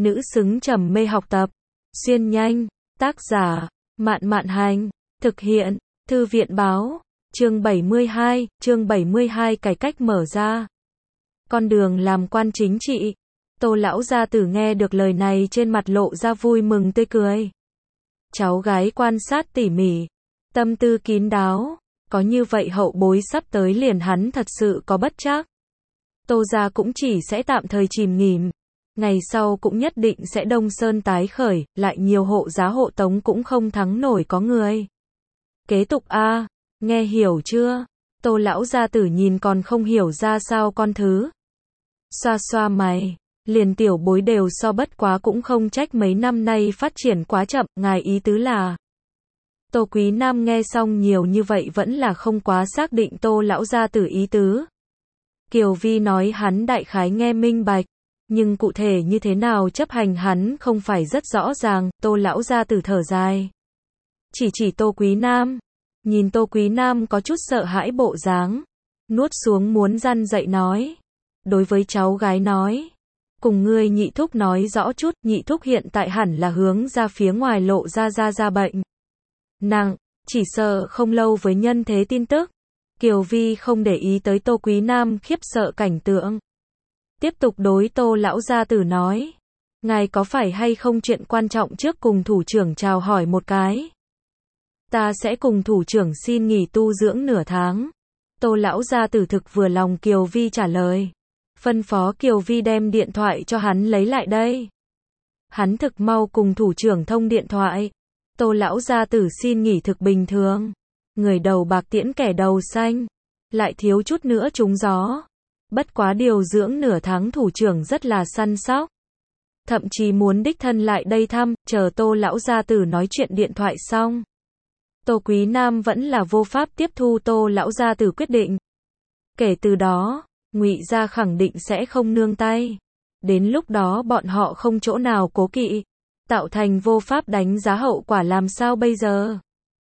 nữ xứng trầm mê học tập. Xuyên nhanh, tác giả, Mạn Mạn Hành, thực hiện, Thư viện Báo, chương 72, cải cách mở ra. Con đường làm quan chính trị. Tô lão gia tử nghe được lời này trên mặt lộ ra vui mừng tươi cười. Cháu gái quan sát tỉ mỉ, tâm tư kín đáo, có như vậy hậu bối sắp tới liền hắn thật sự có bất trắc. Tô gia cũng chỉ sẽ tạm thời chìm nghỉm, ngày sau cũng nhất định sẽ đông sơn tái khởi, lại nhiều hộ giá hộ tống cũng không thắng nổi có người. Kế tục a, nghe hiểu chưa? Tô lão gia tử nhìn còn không hiểu ra sao con thứ. Xoa xoa mày, liền tiểu bối đều so bất quá cũng không trách mấy năm nay phát triển quá chậm, ngài ý tứ là. Tô Quý Nam nghe xong nhiều như vậy vẫn là không quá xác định Tô lão gia tử ý tứ. Kiều Vi nói hắn đại khái nghe minh bạch, nhưng cụ thể như thế nào chấp hành hắn không phải rất rõ ràng. Tô lão gia tử thở dài, chỉ Tô Quý Nam, nhìn Tô Quý Nam có chút sợ hãi bộ dáng, nuốt xuống muốn răn dậy nói, đối với cháu gái nói, cùng ngươi nhị thúc nói rõ chút, nhị thúc hiện tại hẳn là hướng ra phía ngoài lộ ra bệnh nặng, chỉ sợ không lâu với nhân thế tin tức. Kiều Vi không để ý tới Tô Quý Nam khiếp sợ cảnh tượng, tiếp tục đối Tô lão gia tử nói, ngài có phải hay không chuyện quan trọng trước cùng thủ trưởng chào hỏi một cái. Ta sẽ cùng thủ trưởng xin nghỉ tu dưỡng nửa tháng. Tô lão gia tử thực vừa lòng Kiều Vi trả lời, phân phó Kiều Vi đem điện thoại cho hắn lấy lại đây. Hắn thực mau cùng thủ trưởng thông điện thoại. Tô lão gia tử xin nghỉ thực bình thường. Người đầu bạc tiễn kẻ đầu xanh, lại thiếu chút nữa trúng gió. Bất quá điều dưỡng nửa tháng thủ trưởng rất là săn sóc, thậm chí muốn đích thân lại đây thăm. Chờ Tô lão gia tử nói chuyện điện thoại xong, Tô Quý Nam vẫn là vô pháp tiếp thu Tô lão gia tử quyết định. Kể từ đó, Ngụy gia khẳng định sẽ không nương tay. Đến lúc đó bọn họ không chỗ nào cố kỵ, tạo thành vô pháp đánh giá hậu quả làm sao bây giờ?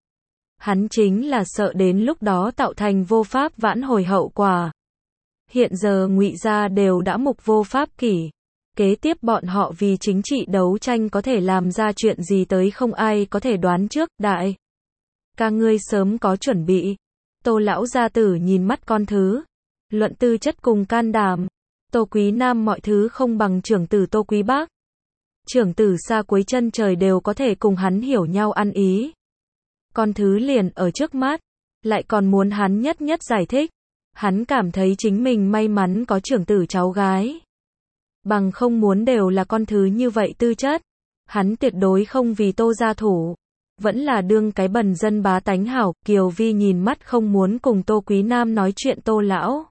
Hắn chính là sợ đến lúc đó tạo thành vô pháp vãn hồi hậu quả. Hiện giờ Ngụy gia đều đã mục vô pháp kỷ. Kế tiếp bọn họ vì chính trị đấu tranh có thể làm ra chuyện gì tới không ai có thể đoán trước. Đại ca ngươi sớm có chuẩn bị. Tô lão gia tử nhìn mắt con thứ, luận tư chất cùng can đảm, Tô Quý Nam mọi thứ không bằng trưởng tử Tô Quý Bác. Trưởng tử xa cuối chân trời đều có thể cùng hắn hiểu nhau ăn ý. Con thứ liền ở trước mắt, lại còn muốn hắn nhất nhất giải thích. Hắn cảm thấy chính mình may mắn có trưởng tử cháu gái. Bằng không muốn đều là con thứ như vậy tư chất, hắn tuyệt đối không vì Tô gia thủ, vẫn là đương cái bần dân bá tánh hảo. Kiều Vi nhìn mắt không muốn cùng Tô Quý Nam nói chuyện Tô lão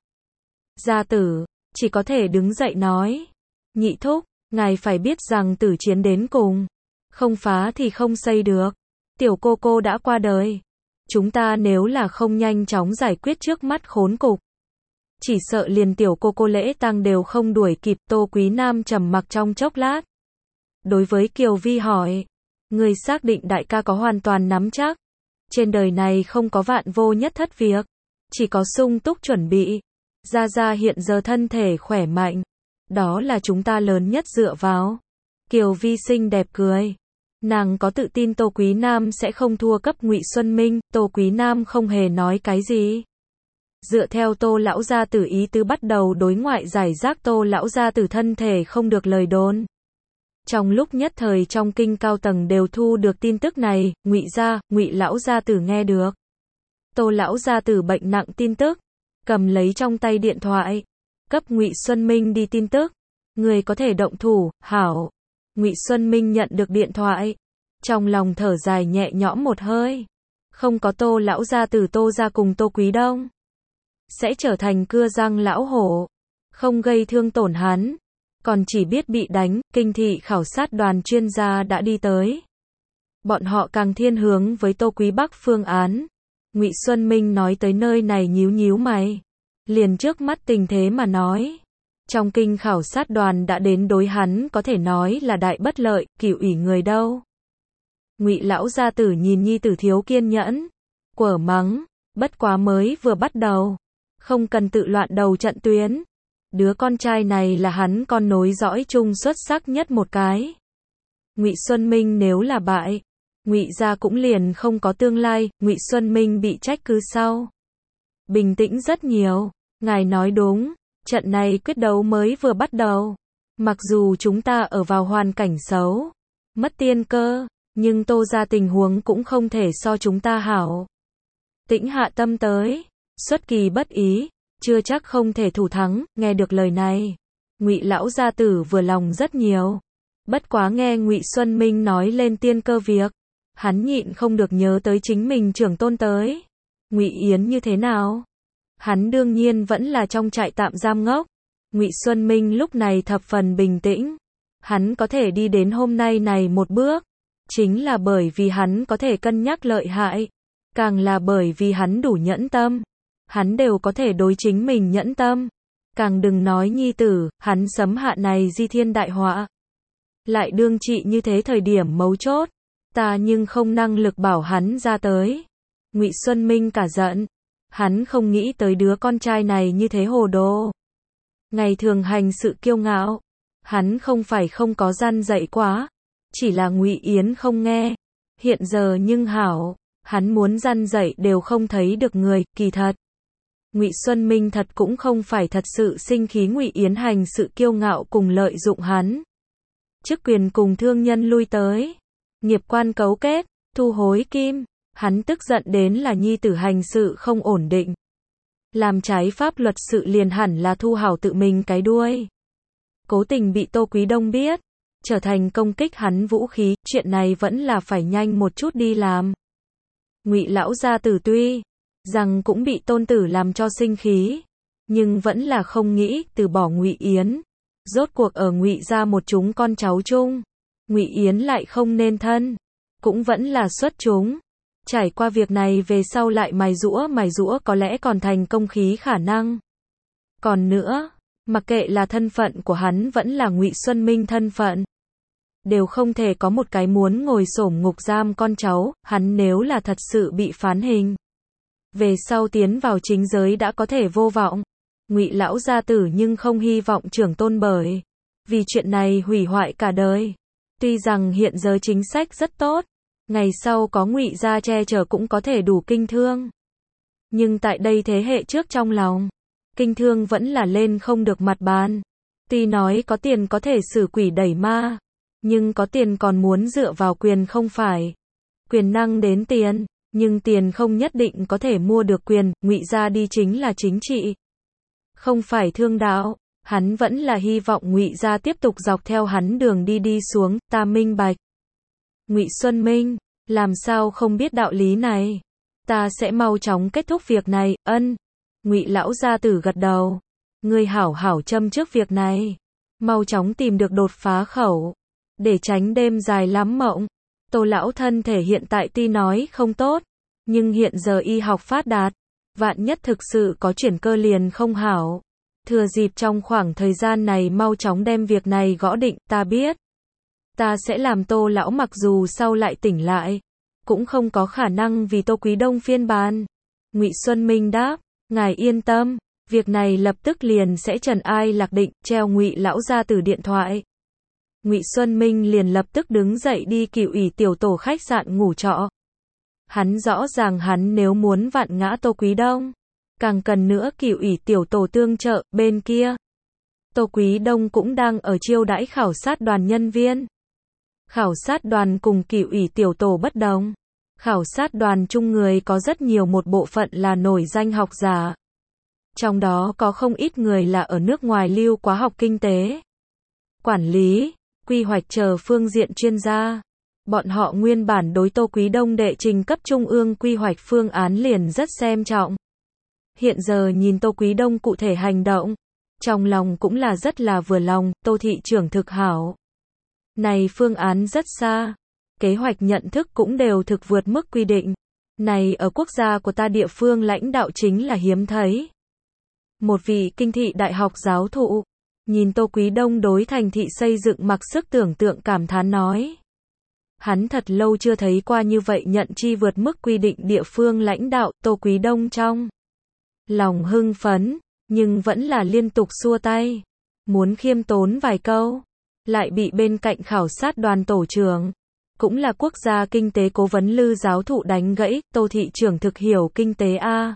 gia tử, chỉ có thể đứng dậy nói, nhị thúc, ngài phải biết rằng tử chiến đến cùng, không phá thì không xây được. Tiểu cô cô đã qua đời, chúng ta nếu là không nhanh chóng giải quyết trước mắt khốn cục, chỉ sợ liền tiểu cô cô lễ tang đều không đuổi kịp. Tô Quý Nam trầm mặc trong chốc lát, đối với Kiều Vi hỏi, người xác định đại ca có hoàn toàn nắm chắc? Trên đời này không có vạn vô nhất thất việc, chỉ có sung túc chuẩn bị. Gia Gia hiện giờ thân thể khỏe mạnh, đó là chúng ta lớn nhất dựa vào. Kiều Vi xinh đẹp cười, nàng có tự tin Tô Quý Nam sẽ không thua cấp Ngụy Xuân Minh. Tô Quý Nam không hề nói cái gì. Dựa theo Tô lão gia tử ý tứ bắt đầu đối ngoại giải rác Tô lão gia tử thân thể không được lời đồn. Trong lúc nhất thời trong kinh cao tầng đều thu được tin tức này. Ngụy gia, Ngụy lão gia tử nghe được Tô lão gia tử bệnh nặng tin tức, cầm lấy trong tay điện thoại, cấp Ngụy Xuân Minh đi tin tức, người có thể động thủ. Hảo. Ngụy Xuân Minh nhận được điện thoại, trong lòng thở dài nhẹ nhõm một hơi. Không có Tô lão gia tử, Tô gia cùng Tô Quý Đông sẽ trở thành cưa răng lão hổ, không gây thương tổn hắn, còn chỉ biết bị đánh. Kinh thị khảo sát đoàn chuyên gia đã đi tới, bọn họ càng thiên hướng với Tô Quý Bắc phương án. Ngụy Xuân Minh nói tới nơi này nhíu nhíu mày, liền trước mắt tình thế mà nói, trong kinh khảo sát đoàn đã đến đối hắn có thể nói là đại bất lợi. Cửu ủy người đâu? Ngụy lão gia tử nhìn nhi tử thiếu kiên nhẫn, quở mắng, bất quá mới vừa bắt đầu, không cần tự loạn đầu trận tuyến. Đứa con trai này là hắn con nối dõi chung xuất sắc nhất một cái. Ngụy Xuân Minh nếu là bại, Ngụy gia cũng liền không có tương lai, Ngụy Xuân Minh bị trách cứ sau. Bình tĩnh rất nhiều, ngài nói đúng, trận này quyết đấu mới vừa bắt đầu. Mặc dù chúng ta ở vào hoàn cảnh xấu, mất tiên cơ, nhưng Tô gia tình huống cũng không thể so chúng ta hảo. Tĩnh hạ tâm tới, xuất kỳ bất ý, chưa chắc không thể thủ thắng, nghe được lời này. Ngụy lão gia tử vừa lòng rất nhiều. Bất quá nghe Ngụy Xuân Minh nói lên tiên cơ việc, hắn nhịn không được nhớ tới chính mình trưởng tôn tới. Ngụy Yến như thế nào? Hắn đương nhiên vẫn là trong trại tạm giam ngốc. Ngụy Xuân Minh lúc này thập phần bình tĩnh. Hắn có thể đi đến hôm nay này một bước, chính là bởi vì hắn có thể cân nhắc lợi hại, càng là bởi vì hắn đủ nhẫn tâm. Hắn đều có thể đối chính mình nhẫn tâm. Càng đừng nói nhi tử, hắn sấm hạ này di thiên đại họa. Lại đương trị như thế thời điểm mấu chốt, ta nhưng không năng lực bảo hắn ra tới. Ngụy Xuân Minh cả giận, hắn không nghĩ tới đứa con trai này như thế hồ đồ. Ngày thường hành sự kiêu ngạo, hắn không phải không có răn dạy quá, chỉ là Ngụy Yến không nghe. Hiện giờ nhưng hảo, hắn muốn răn dạy đều không thấy được người, kỳ thật. Ngụy Xuân Minh thật cũng không phải thật sự sinh khí Ngụy Yến hành sự kiêu ngạo cùng lợi dụng hắn. Chức quyền cùng thương nhân lui tới, nghiệp quan cấu kết, thu hối kim, hắn tức giận đến là nhi tử hành sự không ổn định. Làm trái pháp luật sự liền hẳn là thu hảo tự mình cái đuôi. Cố tình bị Tô Quý Đông biết, trở thành công kích hắn vũ khí, chuyện này vẫn là phải nhanh một chút đi làm. Ngụy lão gia tử tuy rằng cũng bị tôn tử làm cho sinh khí, nhưng vẫn là không nghĩ từ bỏ Ngụy Yến. Rốt cuộc ở Ngụy gia một chúng con cháu chung, Ngụy Yến lại không nên thân, cũng vẫn là xuất chúng. Trải qua việc này về sau lại mài giũa có lẽ còn thành công khí khả năng. Còn nữa, mặc kệ là thân phận của hắn vẫn là Ngụy Xuân Minh thân phận, đều không thể có một cái muốn ngồi xổm ngục giam con cháu, hắn nếu là thật sự bị phán hình, về sau tiến vào chính giới đã có thể vô vọng. Ngụy lão gia tử nhưng không hy vọng trưởng tôn bởi vì chuyện này hủy hoại cả đời. Tuy rằng hiện giờ chính sách rất tốt, ngày sau có Ngụy gia che chở cũng có thể đủ kinh thương. Nhưng tại đây thế hệ trước trong lòng, kinh thương vẫn là lên không được mặt bàn. Tuy nói có tiền có thể xử quỷ đẩy ma, nhưng có tiền còn muốn dựa vào quyền không phải. Quyền năng đến tiền, nhưng tiền không nhất định có thể mua được quyền. Ngụy gia đi chính là chính trị, không phải thương đạo. Hắn vẫn là hy vọng Ngụy gia tiếp tục dọc theo hắn đường đi xuống, ta minh bạch. Ngụy Xuân Minh, làm sao không biết đạo lý này? Ta sẽ mau chóng kết thúc việc này, ân. Ngụy lão gia tử gật đầu. Ngươi hảo hảo châm trước việc này, mau chóng tìm được đột phá khẩu, để tránh đêm dài lắm mộng. Tô lão thân thể hiện tại tuy nói không tốt, nhưng hiện giờ y học phát đạt, vạn nhất thực sự có chuyển cơ liền không hảo. Thừa dịp trong khoảng thời gian này mau chóng đem việc này gõ định, ta biết. Ta sẽ làm Tô lão mặc dù sau lại tỉnh lại, cũng không có khả năng vì Tô Quý Đông phiên bản. Ngụy Xuân Minh đáp, ngài yên tâm, việc này lập tức liền sẽ trần ai lạc định, treo Ngụy lão gia tử điện thoại. Ngụy Xuân Minh liền lập tức đứng dậy đi Cửu ỷ tiểu tổ khách sạn ngủ trọ. Hắn rõ ràng hắn nếu muốn vặn ngã Tô Quý Đông, càng cần nữa Cửu ỷ tiểu tổ tương trợ. Bên kia, Tô Quý Đông cũng đang ở chiêu đãi khảo sát đoàn nhân viên. Khảo sát đoàn cùng Cửu ỷ tiểu tổ bất đồng. Khảo sát đoàn chung người có rất nhiều, một bộ phận là nổi danh học giả. Trong đó có không ít người là ở nước ngoài lưu quá học kinh tế, quản lý, quy hoạch chờ phương diện chuyên gia. Bọn họ nguyên bản đối Tô Quý Đông đệ trình cấp trung ương quy hoạch phương án liền rất xem trọng. Hiện giờ nhìn Tô Quý Đông cụ thể hành động, trong lòng cũng là rất là vừa lòng. Tô thị trưởng thực hảo. Này phương án rất xa, kế hoạch nhận thức cũng đều thực vượt mức quy định. Này ở quốc gia của ta địa phương lãnh đạo chính là hiếm thấy. Một vị kinh thị đại học giáo thụ, nhìn Tô Quý Đông đối thành thị xây dựng mặc sức tưởng tượng cảm thán nói. Hắn thật lâu chưa thấy qua như vậy nhận chi vượt mức quy định địa phương lãnh đạo. Tô Quý Đông trong lòng hưng phấn, nhưng vẫn là liên tục xua tay. Muốn khiêm tốn vài câu, lại bị bên cạnh khảo sát đoàn tổ trưởng, cũng là quốc gia kinh tế cố vấn Lư giáo thụ đánh gãy, Tô thị trưởng thực hiểu kinh tế a.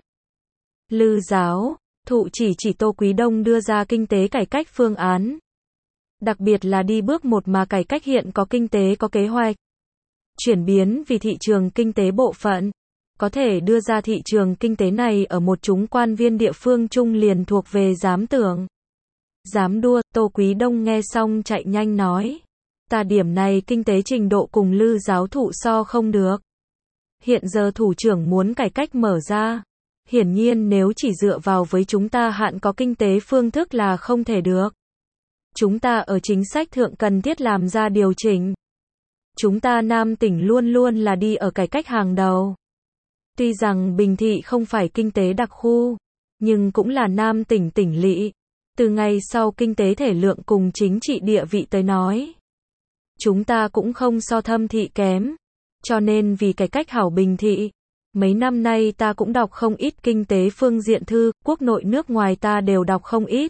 Lư giáo thụ chỉ Tô Quý Đông đưa ra kinh tế cải cách phương án. Đặc biệt là đi bước một mà cải cách hiện có kinh tế có kế hoạch. Chuyển biến vì thị trường kinh tế bộ phận. Có thể đưa ra thị trường kinh tế này ở một chúng quan viên địa phương chung liền thuộc về dám tưởng. Dám đua, Tô Quý Đông nghe xong chạy nhanh nói. Ta điểm này kinh tế trình độ cùng Lư giáo thụ so không được. Hiện giờ thủ trưởng muốn cải cách mở ra. Hiển nhiên nếu chỉ dựa vào với chúng ta hạn có kinh tế phương thức là không thể được. Chúng ta ở chính sách thượng cần thiết làm ra điều chỉnh. Chúng ta Nam tỉnh luôn luôn là đi ở cải cách hàng đầu. Tuy rằng Bình Thị không phải kinh tế đặc khu, nhưng cũng là Nam tỉnh tỉnh lỵ. Từ ngày sau kinh tế thể lượng cùng chính trị địa vị tới nói, chúng ta cũng không so Thâm Thị kém. Cho nên vì cải cách hảo Bình Thị, mấy năm nay ta cũng đọc không ít kinh tế phương diện thư, quốc nội nước ngoài ta đều đọc không ít.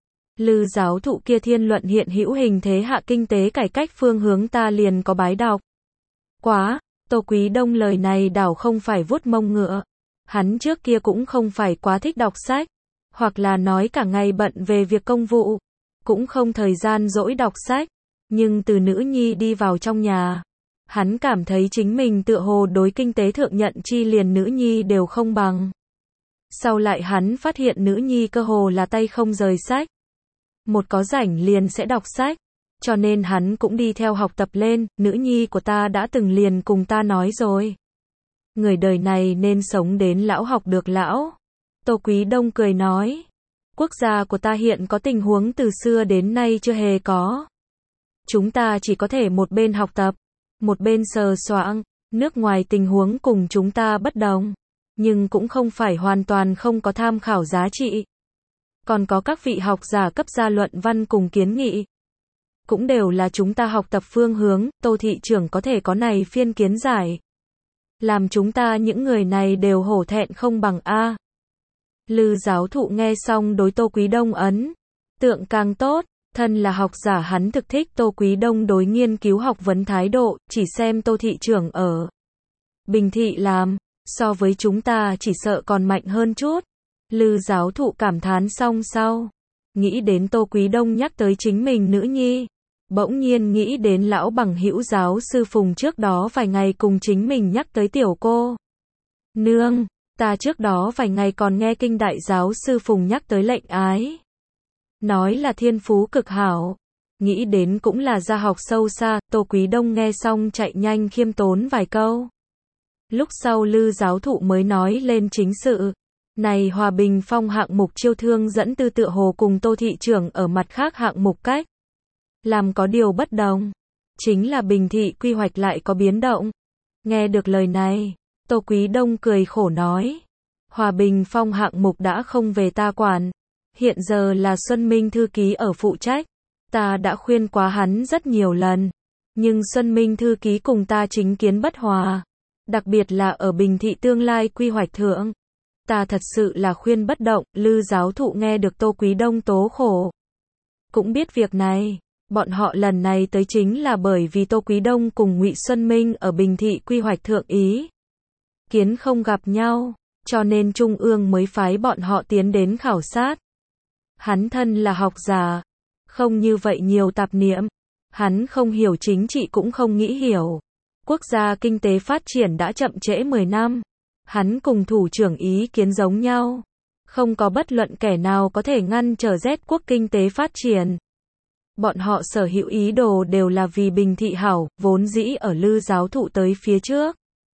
Lư giáo thụ kia thiên luận hiện hữu hình thế hạ kinh tế cải cách phương hướng ta liền có bái đọc. Quá, Tô Quý Đông lời này đảo không phải vuốt mông ngựa. Hắn trước kia cũng không phải quá thích đọc sách, hoặc là nói cả ngày bận về việc công vụ, cũng không thời gian rỗi đọc sách. Nhưng từ nữ nhi đi vào trong nhà, hắn cảm thấy chính mình tựa hồ đối kinh tế thượng nhận chi liền nữ nhi đều không bằng. Sau lại hắn phát hiện nữ nhi cơ hồ là tay không rời sách. Một có rảnh liền sẽ đọc sách, cho nên hắn cũng đi theo học tập lên. Nữ nhi của ta đã từng liền cùng ta nói rồi. Người đời này nên sống đến lão học được lão. Tô Quý Đông cười nói. Quốc gia của ta hiện có tình huống từ xưa đến nay chưa hề có. Chúng ta chỉ có thể một bên học tập, một bên sờ soạng. Nước ngoài tình huống cùng chúng ta bất đồng, nhưng cũng không phải hoàn toàn không có tham khảo giá trị. Còn có các vị học giả cấp ra luận văn cùng kiến nghị, cũng đều là chúng ta học tập phương hướng. Tô thị trưởng có thể có này phiên kiến giải, làm chúng ta những người này đều hổ thẹn không bằng a. Lư giáo thụ nghe xong đối Tô Quý Đông ấn tượng càng tốt. Thân là học giả hắn thực thích Tô Quý Đông đối nghiên cứu học vấn thái độ, chỉ xem Tô thị trưởng ở Bình Thị làm, so với chúng ta chỉ sợ còn mạnh hơn chút. Lư giáo thụ cảm thán xong sau, nghĩ đến Tô Quý Đông nhắc tới chính mình nữ nhi, bỗng nhiên nghĩ đến lão bằng hữu giáo sư Phùng trước đó vài ngày cùng chính mình nhắc tới tiểu cô nương. Ta trước đó vài ngày còn nghe kinh đại giáo sư Phùng nhắc tới lệnh ái, nói là thiên phú cực hảo. Nghĩ đến cũng là gia học sâu xa. Tô Quý Đông nghe xong chạy nhanh khiêm tốn vài câu. Lúc sau Lư giáo thụ mới nói lên chính sự. Này Hòa Bình Phong hạng mục chiêu thương dẫn tư tựa hồ cùng Tô thị trưởng ở mặt khác hạng mục cách làm có điều bất đồng, chính là Bình Thị quy hoạch lại có biến động. Nghe được lời này, Tô Quý Đông cười khổ nói, Hòa Bình Phong hạng mục đã không về ta quản, hiện giờ là Xuân Minh thư ký ở phụ trách. Ta đã khuyên quá hắn rất nhiều lần, nhưng Xuân Minh thư ký cùng ta chính kiến bất hòa, đặc biệt là ở Bình Thị tương lai quy hoạch thượng. Ta thật sự là khuyên bất động. Lư giáo thụ nghe được Tô Quý Đông tố khổ, cũng biết việc này, bọn họ lần này tới chính là bởi vì Tô Quý Đông cùng Ngụy Xuân Minh ở Bình Thị quy hoạch thượng ý kiến không gặp nhau, cho nên Trung ương mới phái bọn họ tiến đến khảo sát. Hắn thân là học giả, không như vậy nhiều tạp niệm, hắn không hiểu chính trị cũng không nghĩ hiểu. Quốc gia kinh tế phát triển đã chậm trễ 10 năm. Hắn cùng thủ trưởng ý kiến giống nhau. Không có bất luận kẻ nào có thể ngăn trở Z quốc kinh tế phát triển. Bọn họ sở hữu ý đồ đều là vì Bình Thị hảo, vốn dĩ ở Lư giáo thụ tới phía trước.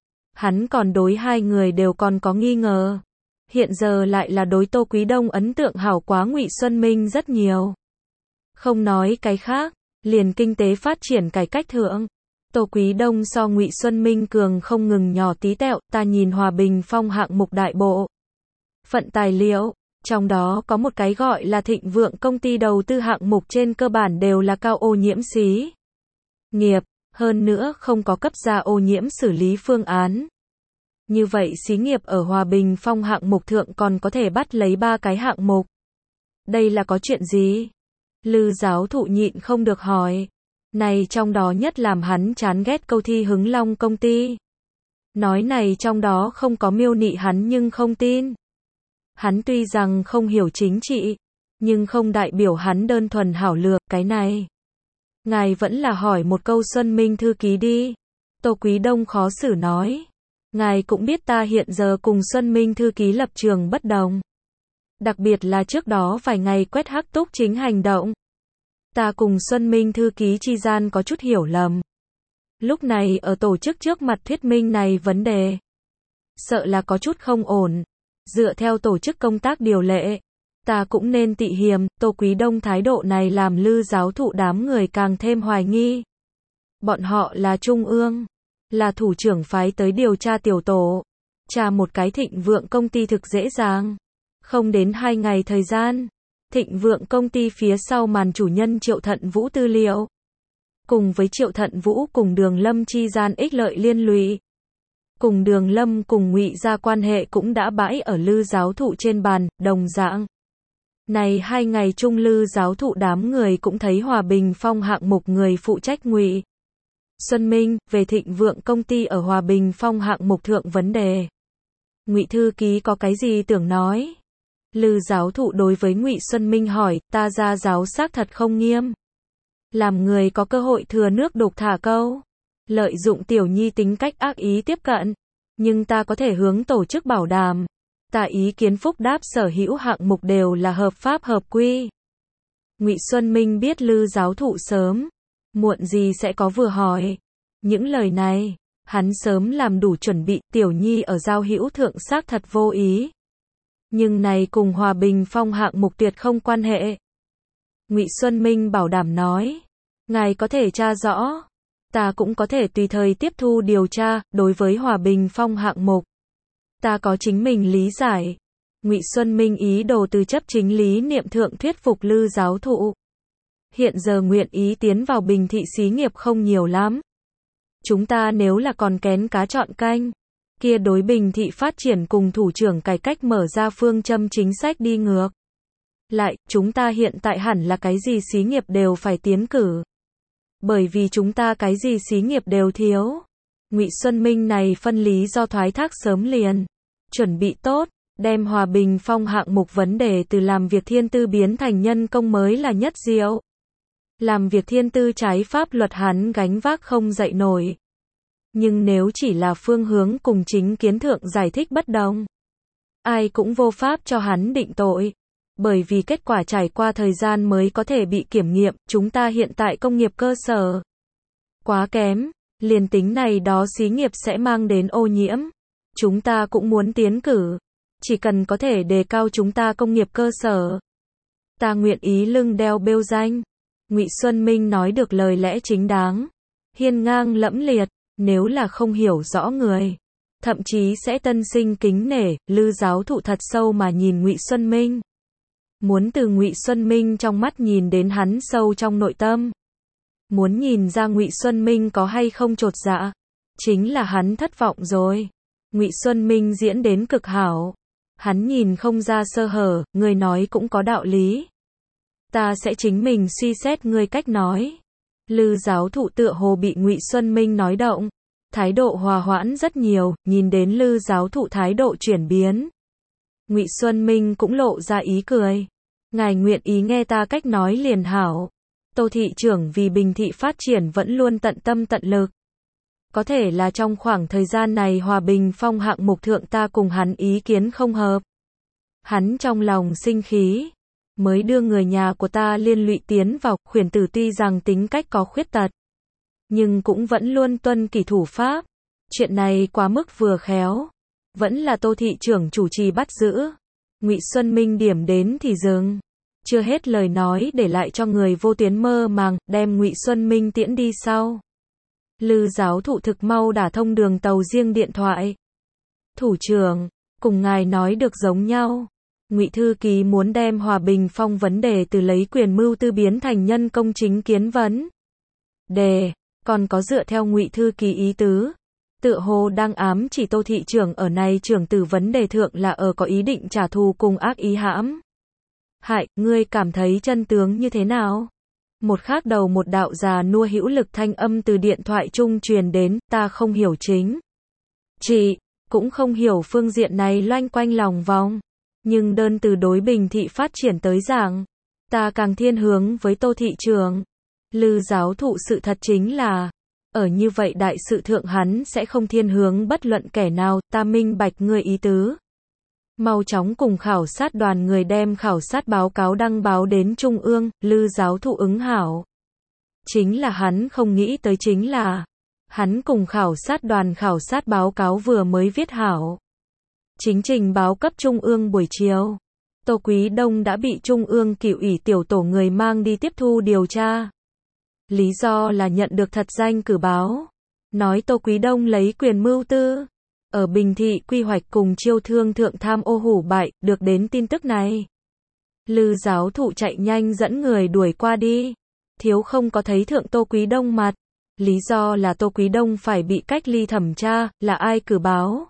Hắn còn đối hai người đều còn có nghi ngờ. Hiện giờ lại là đối Tô Quý Đông ấn tượng hảo quá Ngụy Xuân Minh rất nhiều. Không nói cái khác, liền kinh tế phát triển cải cách thượng, Tô Quý Đông so Ngụy Xuân Minh cường không ngừng nhỏ tí tẹo. Ta nhìn Hòa Bình Phong hạng mục đại bộ phận tài liệu, trong đó có một cái gọi là Thịnh Vượng công ty đầu tư hạng mục trên cơ bản đều là cao ô nhiễm xí nghiệp, hơn nữa không có cấp ra ô nhiễm xử lý phương án. Như vậy xí nghiệp ở Hòa Bình Phong hạng mục thượng còn có thể bắt lấy 3 cái hạng mục, Đây là có chuyện gì? Lư giáo thụ nhịn không được hỏi. Này trong đó nhất làm hắn chán ghét câu thi Hứng Long công ty. Nói này trong đó không có miêu nị hắn nhưng không tin. Hắn tuy rằng không hiểu chính trị, nhưng không đại biểu hắn đơn thuần hảo lược, cái này. Ngài vẫn là hỏi một câu Xuân Minh thư ký đi. Tô Quý Đông khó xử nói. Ngài cũng biết ta hiện giờ cùng Xuân Minh thư ký lập trường bất đồng. Đặc biệt là trước đó vài ngày quét hắc túc chính hành động. Ta cùng Xuân Minh thư ký chi gian có chút hiểu lầm. Lúc này ở tổ chức trước mặt thuyết minh này vấn đề. Sợ là có chút không ổn. Dựa theo tổ chức công tác điều lệ. Ta cũng nên tị hiềm, Tô Quý Đông thái độ này làm Lư giáo thụ đám người càng thêm hoài nghi. Bọn họ là trung ương, là thủ trưởng phái tới điều tra tiểu tổ. Tra một cái Thịnh Vượng công ty thực dễ dàng. Không đến 2 ngày thời gian, Thịnh Vượng công ty phía sau màn chủ nhân Triệu Thận Vũ tư liệu. Cùng với Triệu Thận Vũ cùng Đường Lâm chi gian ích lợi liên lụy. Cùng Đường Lâm cùng Ngụy gia quan hệ cũng đã bãi ở Lư giáo thụ trên bàn, đồng dạng. Này 2 ngày chung Lư giáo thụ đám người cũng thấy Hòa Bình Phong hạng mục người phụ trách Ngụy Xuân Minh, về Thịnh Vượng công ty ở Hòa Bình Phong hạng mục thượng vấn đề. Ngụy thư ký có cái gì tưởng nói? Lư giáo thụ đối với Ngụy Xuân Minh hỏi, ta ra giáo xác thật không nghiêm. Làm người có cơ hội thừa nước đục thả câu. Lợi dụng tiểu nhi tính cách ác ý tiếp cận. Nhưng ta có thể hướng tổ chức bảo đảm. Ta ý kiến phúc đáp sở hữu hạng mục đều là hợp pháp hợp quy. Ngụy Xuân Minh biết Lư giáo thụ sớm muộn gì sẽ có vừa hỏi. Những lời này, hắn sớm làm đủ chuẩn bị, tiểu nhi ở giao hữu thượng xác thật vô ý. Nhưng này cùng Hòa Bình Phong hạng mục tuyệt không quan hệ. Ngụy Xuân Minh bảo đảm nói, ngài có thể tra rõ, ta cũng có thể tùy thời tiếp thu điều tra, đối với Hòa Bình Phong hạng mục. Ta có chính mình lý giải. Ngụy Xuân Minh ý đồ từ chấp chính lý niệm thượng thuyết phục Lư giáo thụ. Hiện giờ nguyện ý tiến vào Bình thị xí nghiệp không nhiều lắm. Chúng ta nếu là còn kén cá chọn canh, kia đối Bình thị phát triển cùng thủ trưởng cải cách mở ra phương châm chính sách đi ngược. Lại, chúng ta hiện tại hẳn là cái gì xí nghiệp đều phải tiến cử. Bởi vì chúng ta cái gì xí nghiệp đều thiếu. Ngụy Xuân Minh này phân lý do thoái thác sớm liền. Chuẩn bị tốt, đem Hòa Bình Phong hạng mục vấn đề từ làm việc thiên tư biến thành nhân công mới là nhất diệu. Làm việc thiên tư trái pháp luật hắn gánh vác không dậy nổi. Nhưng nếu chỉ là phương hướng cùng chính kiến thượng giải thích bất đồng, ai cũng vô pháp cho hắn định tội. Bởi vì kết quả trải qua thời gian mới có thể bị kiểm nghiệm, chúng ta hiện tại công nghiệp cơ sở quá kém, liền tính này đó xí nghiệp sẽ mang đến ô nhiễm. Chúng ta cũng muốn tiến cử, chỉ cần có thể đề cao chúng ta công nghiệp cơ sở. Ta nguyện ý lưng đeo bêu danh. Ngụy Xuân Minh nói được lời lẽ chính đáng, hiên ngang lẫm liệt, nếu là không hiểu rõ người, thậm chí sẽ tân sinh kính nể. Lư giáo thụ thật sâu mà nhìn Ngụy Xuân Minh. Muốn từ Ngụy Xuân Minh trong mắt nhìn đến hắn sâu trong nội tâm. Muốn nhìn ra Ngụy Xuân Minh có hay không chột dạ, chính là hắn thất vọng rồi. Ngụy Xuân Minh diễn đến cực hảo. Hắn nhìn không ra sơ hở, người nói cũng có đạo lý. Ta sẽ chính mình suy xét ngươi cách nói. Lư giáo thụ tựa hồ bị Ngụy Xuân Minh nói động. Thái độ hòa hoãn rất nhiều, nhìn đến Lư giáo thụ thái độ chuyển biến. Ngụy Xuân Minh cũng lộ ra ý cười. Ngài nguyện ý nghe ta cách nói liền hảo. Tô thị trưởng vì Bình thị phát triển vẫn luôn tận tâm tận lực. Có thể là trong khoảng thời gian này Hòa Bình Phong hạng mục thượng ta cùng hắn ý kiến không hợp. Hắn trong lòng sinh khí. Mới đưa người nhà của ta liên lụy tiến vào. Khuyển tử tuy rằng tính cách có khuyết tật, nhưng cũng vẫn luôn tuân kỷ thủ pháp. Chuyện này quá mức vừa khéo. Vẫn là Tô thị trưởng chủ trì bắt giữ. Ngụy Xuân Minh điểm đến thì dừng. Chưa hết lời nói để lại cho người vô tuyến mơ màng, đem Ngụy Xuân Minh tiễn đi sau. Lư giáo thụ thực mau đả thông đường tàu riêng điện thoại. Thủ trưởng, cùng ngài nói được giống nhau. Ngụy thư ký muốn đem Hòa Bình Phong vấn đề từ lấy quyền mưu tư biến thành nhân công chính kiến vấn đề, còn có dựa theo Ngụy thư ký ý tứ, tựa hồ đang ám chỉ Tô thị trưởng ở này trưởng từ vấn đề thượng là ở có ý định trả thù cùng ác ý hãm Hại, ngươi cảm thấy chân tướng như thế nào? Một khác đầu một đạo già nua hữu lực thanh âm từ điện thoại trung truyền đến, ta không hiểu chính. Chị, cũng không hiểu phương diện này loanh quanh lòng vòng. Nhưng đơn từ đối Bình Thị phát triển tới giảng, ta càng thiên hướng với Tô thị trưởng. Lư giáo thụ sự thật chính là, ở như vậy đại sự thượng hắn sẽ không thiên hướng bất luận kẻ nào, ta minh bạch ngươi ý tứ. Mau chóng cùng khảo sát đoàn người đem khảo sát báo cáo đăng báo đến Trung ương, Lư giáo thụ ứng hảo. Chính là hắn không nghĩ tới chính là, hắn cùng khảo sát đoàn khảo sát báo cáo vừa mới viết hảo. Chính trình báo cấp Trung ương buổi chiều. Tô Quý Đông đã bị Trung ương Kỷ ủy tiểu tổ người mang đi tiếp thu điều tra. Lý do là nhận được thật danh cử báo. Nói Tô Quý Đông lấy quyền mưu tư. Ở Bình Thị quy hoạch cùng chiêu thương thượng tham ô hủ bại, được đến tin tức này. Lư giáo thụ chạy nhanh dẫn người đuổi qua đi. Thiếu không có thấy thượng Tô Quý Đông mặt. Lý do là Tô Quý Đông phải bị cách ly thẩm tra, là ai cử báo.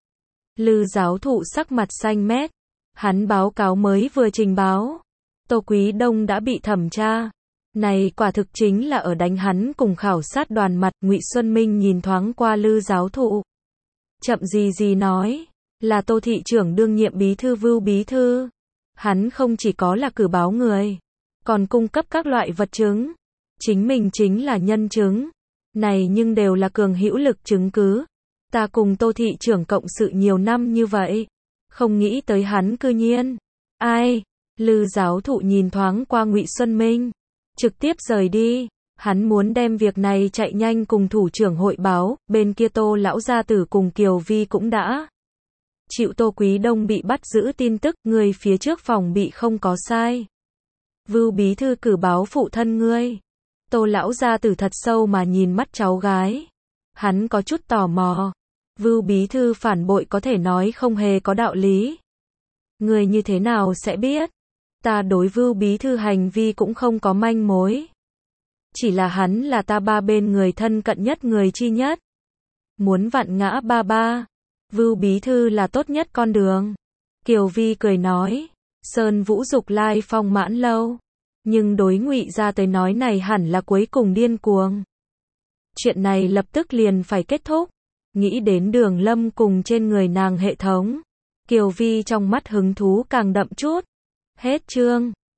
Lư giáo thụ sắc mặt xanh mét. Hắn báo cáo mới vừa trình báo. Tô Quý Đông đã bị thẩm tra. Này quả thực chính là ở đánh hắn cùng khảo sát đoàn mặt. Ngụy Xuân Minh nhìn thoáng qua Lư giáo thụ. Chậm gì nói. Là Tô thị trưởng đương nhiệm bí thư Vưu bí thư. Hắn không chỉ có là cử báo người. Còn cung cấp các loại vật chứng. Chính mình chính là nhân chứng. Này nhưng đều là cường hữu lực chứng cứ. Ta cùng Tô thị trưởng cộng sự nhiều năm như vậy. Không nghĩ tới hắn cư nhiên. Ai? Lư giáo thụ nhìn thoáng qua Ngụy Xuân Minh. Trực tiếp rời đi. Hắn muốn đem việc này chạy nhanh cùng thủ trưởng hội báo. Bên kia Tô lão gia tử cùng Kiều Vi cũng đã chịu Tô Quý Đông bị bắt giữ tin tức. Người phía trước phòng bị không có sai. Vưu bí thư cử báo phụ thân ngươi. Tô lão gia tử thật sâu mà nhìn mắt cháu gái. Hắn có chút tò mò. Vưu bí thư phản bội có thể nói không hề có đạo lý. Người như thế nào sẽ biết? Ta đối Vưu bí thư hành vi cũng không có manh mối. Chỉ là hắn là ta ba bên người thân cận nhất người chi nhất. Muốn vặn ngã ba ba. Vưu bí thư là tốt nhất con đường. Kiều Vi cười nói. Sơn Vũ dục lai phong mãn lâu. Nhưng đối Ngụy ra tới nói này hẳn là cuối cùng điên cuồng. Chuyện này lập tức liền phải kết thúc. Nghĩ đến Đường Lâm cùng trên người nàng hệ thống. Kiều Vi trong mắt hứng thú càng đậm chút. Hết chương.